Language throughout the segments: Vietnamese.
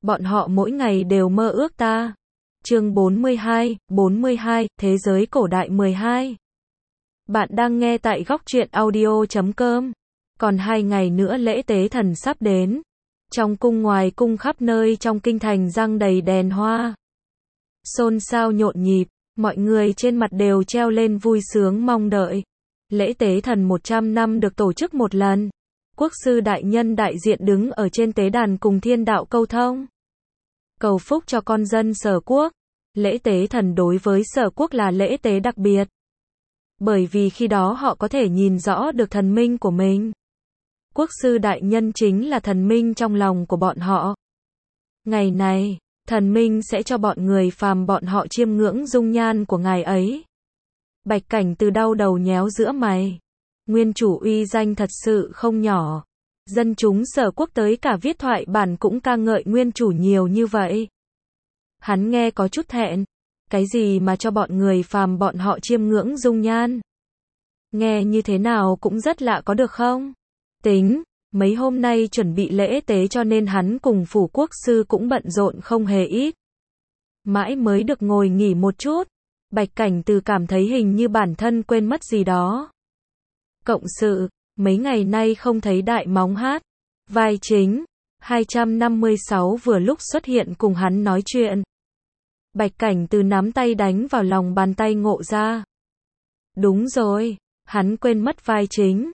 bọn họ mỗi ngày đều mơ ước ta. Chương 42, Thế giới cổ đại 12. Bạn đang nghe tại góc truyện audio.com. Còn 2 ngày nữa lễ tế thần sắp đến. Trong cung ngoài cung khắp nơi trong kinh thành răng đầy đèn hoa. Xôn xao nhộn nhịp, mọi người trên mặt đều treo lên vui sướng mong đợi. Lễ tế thần 100 năm được tổ chức một lần. Quốc sư đại nhân đại diện đứng ở trên tế đàn cùng thiên đạo câu thông. Cầu phúc cho con dân Sở Quốc. Lễ tế thần đối với Sở Quốc là lễ tế đặc biệt. Bởi vì khi đó họ có thể nhìn rõ được thần minh của mình. Quốc sư đại nhân chính là thần minh trong lòng của bọn họ. Ngày này, thần minh sẽ cho bọn người phàm bọn họ chiêm ngưỡng dung nhan của ngài ấy. Bạch Cảnh Từ đau đầu nhéo giữa mày. Nguyên chủ uy danh thật sự không nhỏ. Dân chúng Sở Quốc tới cả viết thoại bản cũng ca ngợi nguyên chủ nhiều như vậy. Hắn nghe có chút thẹn. Cái gì mà cho bọn người phàm bọn họ chiêm ngưỡng dung nhan? Nghe như thế nào cũng rất lạ có được không? Tính, mấy hôm nay chuẩn bị lễ tế cho nên hắn cùng phủ quốc sư cũng bận rộn không hề ít. Mãi mới được ngồi nghỉ một chút. Bạch Cảnh Từ cảm thấy hình như bản thân quên mất gì đó. Cộng sự, mấy ngày nay không thấy đại móng hát. Vai chính, 256 vừa lúc xuất hiện cùng hắn nói chuyện. Bạch Cảnh Từ nắm tay đánh vào lòng bàn tay Ngộ Ra. Đúng rồi, hắn quên mất vai chính.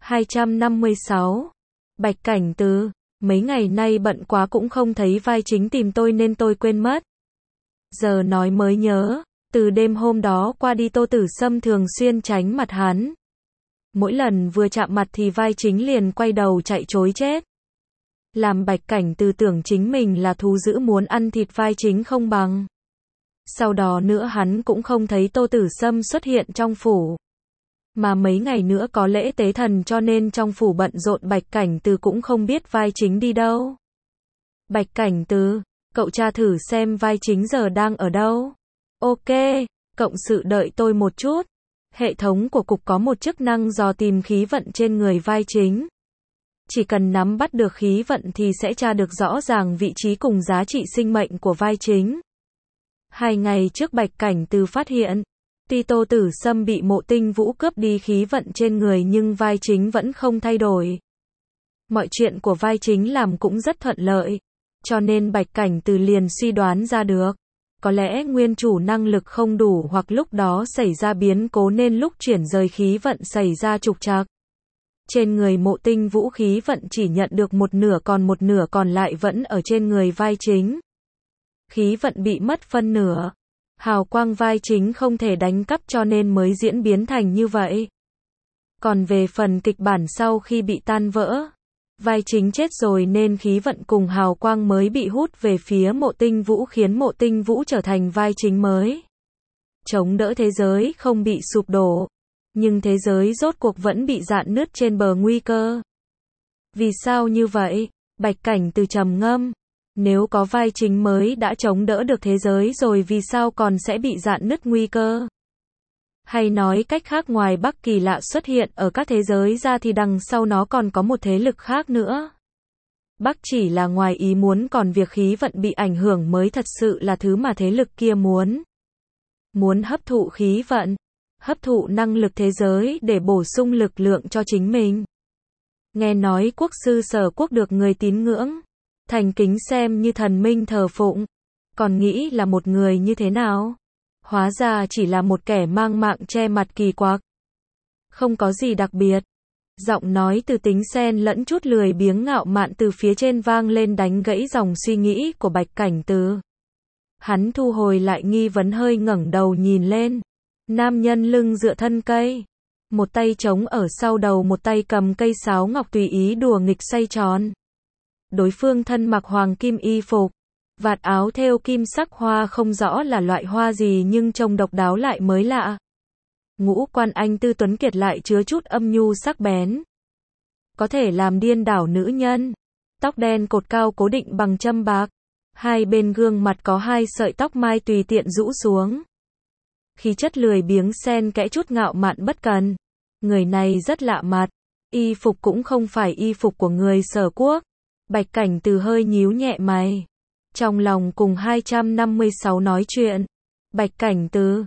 256. Bạch Cảnh Từ, mấy ngày nay bận quá cũng không thấy vai chính tìm tôi nên tôi quên mất. Giờ nói mới nhớ, từ đêm hôm đó qua đi Tô Tử Sâm thường xuyên tránh mặt hắn. Mỗi lần vừa chạm mặt thì vai chính liền quay đầu chạy trối chết. Làm Bạch Cảnh Từ tưởng chính mình là thú dữ muốn ăn thịt vai chính không bằng. Sau đó nữa hắn cũng không thấy Tô Tử Sâm xuất hiện trong phủ. Mà mấy ngày nữa có lễ tế thần cho nên trong phủ bận rộn Bạch Cảnh Từ cũng không biết vai chính đi đâu. Bạch Cảnh Từ, cậu tra thử xem vai chính giờ đang ở đâu. Ok, cộng sự đợi tôi một chút. Hệ thống của cục có một chức năng dò tìm khí vận trên người vai chính. Chỉ cần nắm bắt được khí vận thì sẽ tra được rõ ràng vị trí cùng giá trị sinh mệnh của vai chính. 2 ngày trước Bạch Cảnh Từ phát hiện, tuy Tô Tử Sâm bị Mộ Tinh Vũ cướp đi khí vận trên người nhưng vai chính vẫn không thay đổi. Mọi chuyện của vai chính làm cũng rất thuận lợi, cho nên Bạch Cảnh Từ liền suy đoán ra được. Có lẽ nguyên chủ năng lực không đủ hoặc lúc đó xảy ra biến cố nên lúc chuyển rời khí vận xảy ra trục trặc. Trên người Mộ Tinh Vũ khí vận chỉ nhận được một nửa còn lại vẫn ở trên người vai chính. Khí vận bị mất phân nửa. Hào quang vai chính không thể đánh cắp cho nên mới diễn biến thành như vậy. Còn về phần kịch bản sau khi bị tan vỡ, vai chính chết rồi nên khí vận cùng hào quang mới bị hút về phía Mộ Tinh Vũ khiến Mộ Tinh Vũ trở thành vai chính mới. Chống đỡ thế giới không bị sụp đổ. Nhưng thế giới rốt cuộc vẫn bị rạn nứt trên bờ nguy cơ. Vì sao như vậy? Bạch Cảnh Từ trầm ngâm. Nếu có vai chính mới đã chống đỡ được thế giới rồi vì sao còn sẽ bị rạn nứt nguy cơ? Hay nói cách khác ngoài Bắc kỳ lạ xuất hiện ở các thế giới ra thì đằng sau nó còn có một thế lực khác nữa. Bắc chỉ là ngoài ý muốn còn việc khí vận bị ảnh hưởng mới thật sự là thứ mà thế lực kia muốn. Muốn hấp thụ khí vận, hấp thụ năng lực thế giới để bổ sung lực lượng cho chính mình. Nghe nói quốc sư Sở Quốc được người tín ngưỡng, thành kính xem như thần minh thờ phụng. Còn nghĩ là một người như thế nào? Hóa ra chỉ là một kẻ mang mạng che mặt kỳ quặc. Không có gì đặc biệt. Giọng nói từ tính xen lẫn chút lười biếng ngạo mạn từ phía trên vang lên đánh gãy dòng suy nghĩ của Bạch Cảnh Từ. Hắn thu hồi lại nghi vấn hơi ngẩng đầu nhìn lên. Nam nhân lưng dựa thân cây. Một tay trống ở sau đầu một tay cầm cây sáo ngọc tùy ý đùa nghịch xoay tròn. Đối phương thân mặc hoàng kim y phục. Vạt áo thêu kim sắc hoa không rõ là loại hoa gì nhưng trông độc đáo lại mới lạ. Ngũ quan anh tư tuấn kiệt lại chứa chút âm nhu sắc bén. Có thể làm điên đảo nữ nhân. Tóc đen cột cao cố định bằng châm bạc. Hai bên gương mặt có 2 sợi tóc mai tùy tiện rũ xuống. Khí chất lười biếng xen kẽ chút ngạo mạn bất cần. Người này rất lạ mặt. Y phục cũng không phải y phục của người Sở Quốc. Bạch Cảnh Từ hơi nhíu nhẹ mày. Trong lòng cùng 256 nói chuyện. Bạch Cảnh Từ,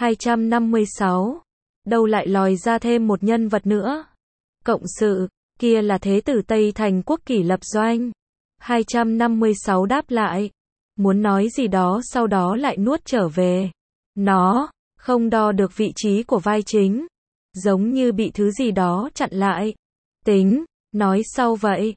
256. Đâu lại lòi ra thêm một nhân vật nữa. Cộng sự, kia là Thế tử Tây Thành Quốc Kỷ Lập Doanh. 256 đáp lại. Muốn nói gì đó sau đó lại nuốt trở về. Nó không đo được vị trí của vai chính. Giống như bị thứ gì đó chặn lại. Tính, nói sau vậy.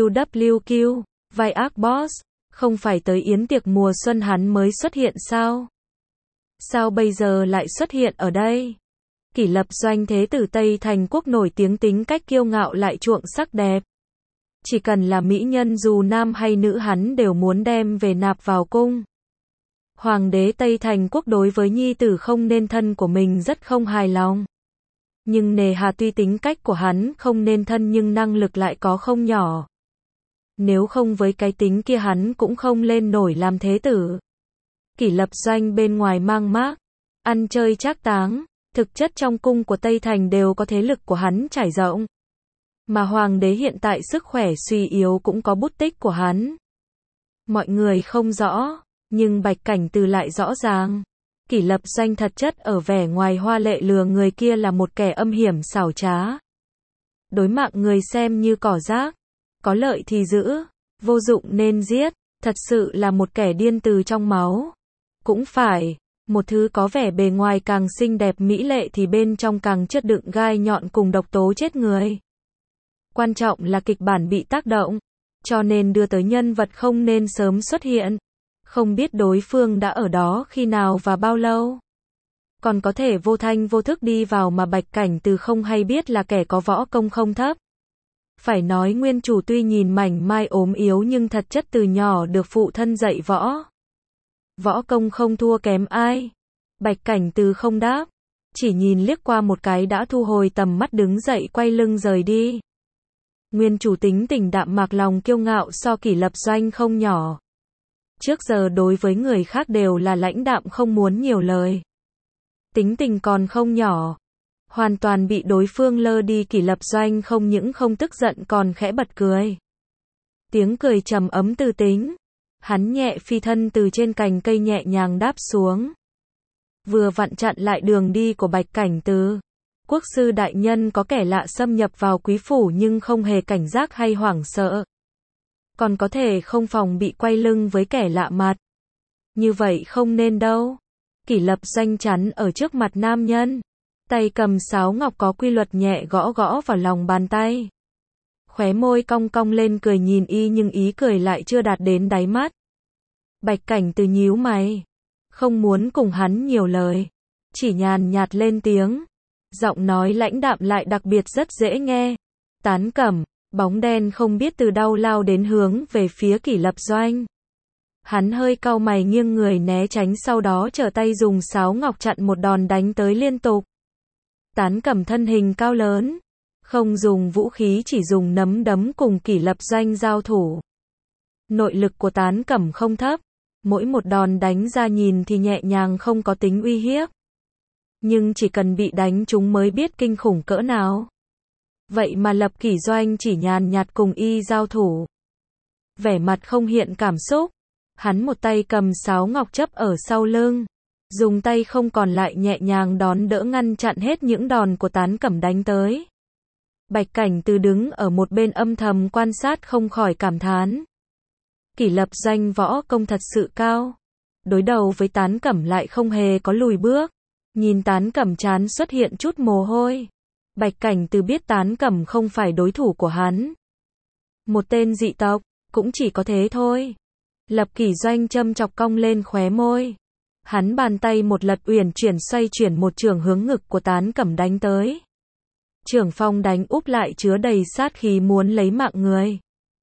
QWQ, vai ác boss. Không phải tới yến tiệc mùa xuân hắn mới xuất hiện sao? Sao bây giờ lại xuất hiện ở đây? Kỷ Lập Doanh Thế tử Tây Thành Quốc nổi tiếng tính cách kiêu ngạo lại chuộng sắc đẹp. Chỉ cần là mỹ nhân dù nam hay nữ hắn đều muốn đem về nạp vào cung. Hoàng đế Tây Thành Quốc đối với nhi tử không nên thân của mình rất không hài lòng. Nhưng nề hà tuy tính cách của hắn không nên thân nhưng năng lực lại có không nhỏ. Nếu không với cái tính kia hắn cũng không lên nổi làm thế tử. Kỷ Lập Doanh bên ngoài mang mác, ăn chơi trác táng, thực chất trong cung của Tây Thành đều có thế lực của hắn trải rộng. Mà hoàng đế hiện tại sức khỏe suy yếu cũng có bút tích của hắn. Mọi người không rõ, nhưng Bạch Cảnh Từ lại rõ ràng. Kỷ Lập Doanh thật chất ở vẻ ngoài hoa lệ lừa người kia là một kẻ âm hiểm xảo trá. Đối mạng người xem như cỏ rác, có lợi thì giữ, vô dụng nên giết, thật sự là một kẻ điên từ trong máu. Cũng phải, một thứ có vẻ bề ngoài càng xinh đẹp mỹ lệ thì bên trong càng chất đựng gai nhọn cùng độc tố chết người. Quan trọng là kịch bản bị tác động, cho nên đưa tới nhân vật không nên sớm xuất hiện. Không biết đối phương đã ở đó khi nào và bao lâu. Còn có thể vô thanh vô thức đi vào mà Bạch Cảnh Từ không hay biết là kẻ có võ công không thấp. Phải nói nguyên chủ tuy nhìn mảnh mai ốm yếu nhưng thật chất từ nhỏ được phụ thân dạy võ. Võ công không thua kém ai. Bạch Cảnh Từ không đáp. Chỉ nhìn liếc qua một cái đã thu hồi tầm mắt đứng dậy quay lưng rời đi. Nguyên chủ tính tình đạm mạc lòng kiêu ngạo so Kỷ Lập Doanh không nhỏ. Trước giờ đối với người khác đều là lãnh đạm không muốn nhiều lời. Tính tình còn không nhỏ. Hoàn toàn bị đối phương lơ đi. Kỷ Lập Doanh không những không tức giận còn khẽ bật cười. Tiếng cười trầm ấm từ tính. Hắn nhẹ phi thân từ trên cành cây nhẹ nhàng đáp xuống. Vừa vặn chặn lại đường đi của Bạch Cảnh Từ. Quốc sư đại nhân có kẻ lạ xâm nhập vào quý phủ nhưng không hề cảnh giác hay hoảng sợ. Còn có thể không phòng bị quay lưng với kẻ lạ mặt. Như vậy không nên đâu. Kỷ Lập Doanh chắn ở trước mặt nam nhân. Tay cầm sáo ngọc có quy luật nhẹ gõ gõ vào lòng bàn tay. Khóe môi cong cong lên cười nhìn y nhưng ý cười lại chưa đạt đến đáy mắt. Bạch Cảnh Từ nhíu mày. Không muốn cùng hắn nhiều lời. Chỉ nhàn nhạt lên tiếng. Giọng nói lãnh đạm lại đặc biệt rất dễ nghe. Tán Cẩm. Bóng đen không biết từ đâu lao đến hướng về phía Kỷ Lập Doanh. Hắn hơi cau mày nghiêng người né tránh sau đó trở tay dùng sáo ngọc chặn một đòn đánh tới liên tục. Tán Cẩm thân hình cao lớn. Không dùng vũ khí chỉ dùng nắm đấm cùng Kỷ Lập Doanh giao thủ. Nội lực của Tán Cẩm không thấp. Mỗi một đòn đánh ra nhìn thì nhẹ nhàng không có tính uy hiếp. Nhưng chỉ cần bị đánh chúng mới biết kinh khủng cỡ nào. Vậy mà Lập Kỷ Doanh chỉ nhàn nhạt cùng y giao thủ. Vẻ mặt không hiện cảm xúc. Hắn một tay cầm sáo ngọc chấp ở sau lưng. Dùng tay không còn lại nhẹ nhàng đón đỡ ngăn chặn hết những đòn của Tán Cẩm đánh tới. Bạch Cảnh Từ đứng ở một bên âm thầm quan sát không khỏi cảm thán. Kỷ Lập Doanh võ công thật sự cao. Đối đầu với Tán Cẩm lại không hề có lùi bước. Nhìn Tán Cẩm trán xuất hiện chút mồ hôi. Bạch Cảnh Từ biết Tán Cẩm không phải đối thủ của hắn. Một tên dị tộc, cũng chỉ có thế thôi. Lập Kỷ Doanh châm chọc cong lên khóe môi. Hắn bàn tay một lật uyển chuyển xoay chuyển một chưởng hướng ngực của Tán Cẩm đánh tới. Chưởng phong đánh úp lại chứa đầy sát khí muốn lấy mạng người.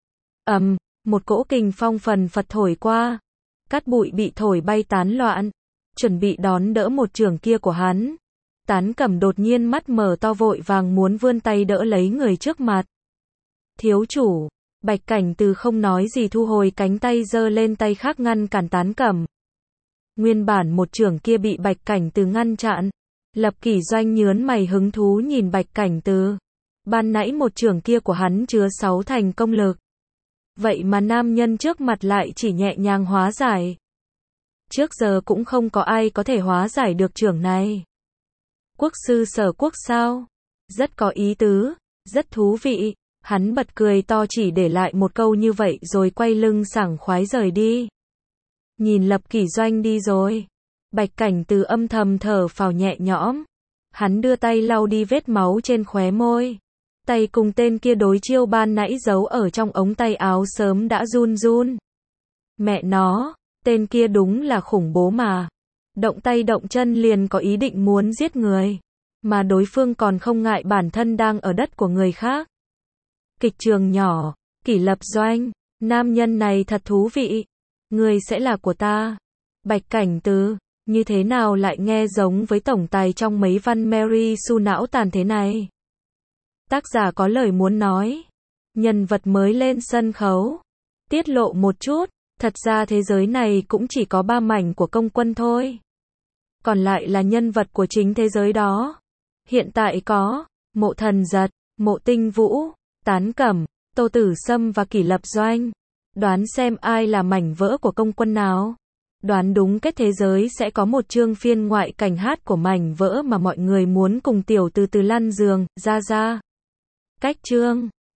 Một cỗ kình phong phần phật thổi qua. Cát bụi bị thổi bay tán loạn. Chuẩn bị đón đỡ một chưởng kia của hắn. Tán Cẩm đột nhiên mắt mở to vội vàng muốn vươn tay đỡ lấy người trước mặt. Thiếu chủ. Bạch Cảnh Từ không nói gì thu hồi cánh tay giơ lên tay khác ngăn cản Tán Cẩm. Nguyên bản một chưởng kia bị Bạch Cảnh Từ ngăn chặn. Lập Kỷ Doanh nhớn mày hứng thú nhìn Bạch Cảnh Từ. Ban nãy một chưởng kia của hắn chứa 6 thành công lực. Vậy mà nam nhân trước mặt lại chỉ nhẹ nhàng hóa giải. Trước giờ cũng không có ai có thể hóa giải được chưởng này. Quốc sư Sở Quốc sao? Rất có ý tứ, rất thú vị. Hắn bật cười to chỉ để lại một câu như vậy rồi quay lưng sảng khoái rời đi. Nhìn Lập Kỷ Doanh đi rồi. Bạch Cảnh Từ âm thầm thở phào nhẹ nhõm. Hắn đưa tay lau đi vết máu trên khóe môi. Tay cùng tên kia đối chiêu ban nãy giấu ở trong ống tay áo sớm đã run run. Mẹ nó, tên kia đúng là khủng bố mà. Động tay động chân liền có ý định muốn giết người. Mà đối phương còn không ngại bản thân đang ở đất của người khác. Kịch trường nhỏ, Kỷ Lập Doanh, nam nhân này thật thú vị. Người sẽ là của ta. Bạch Cảnh Từ, như thế nào lại nghe giống với tổng tài trong mấy văn Mary Sue não tàn thế này? Tác giả có lời muốn nói. Nhân vật mới lên sân khấu. Tiết lộ một chút, thật ra thế giới này cũng chỉ có 3 mảnh của công quân thôi. Còn lại là nhân vật của chính thế giới đó. Hiện tại có Mộ Thần Giật, Mộ Tinh Vũ, Tán Cẩm, Tô Tử Sâm và Kỷ Lập Doanh. Đoán xem ai là mảnh vỡ của công quân nào? Đoán đúng kết thế giới sẽ có một chương phiên ngoại cảnh hát của mảnh vỡ mà mọi người muốn cùng tiểu từ từ lăn giường, ra. Cách chương